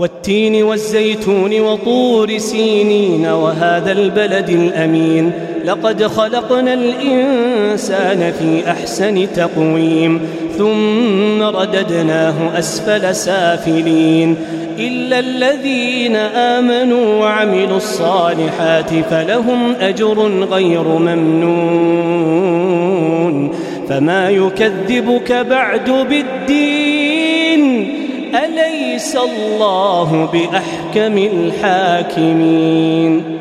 والتين والزيتون وطور سينين وهذا البلد الأمين لقد خلقنا الإنسان في أحسن تقويم ثم رددناه أسفل سافلين إلا الذين آمنوا وعملوا الصالحات فلهم أجر غير ممنون فما يكذبك بعد بالدين أليس الله بأحكم الحاكمين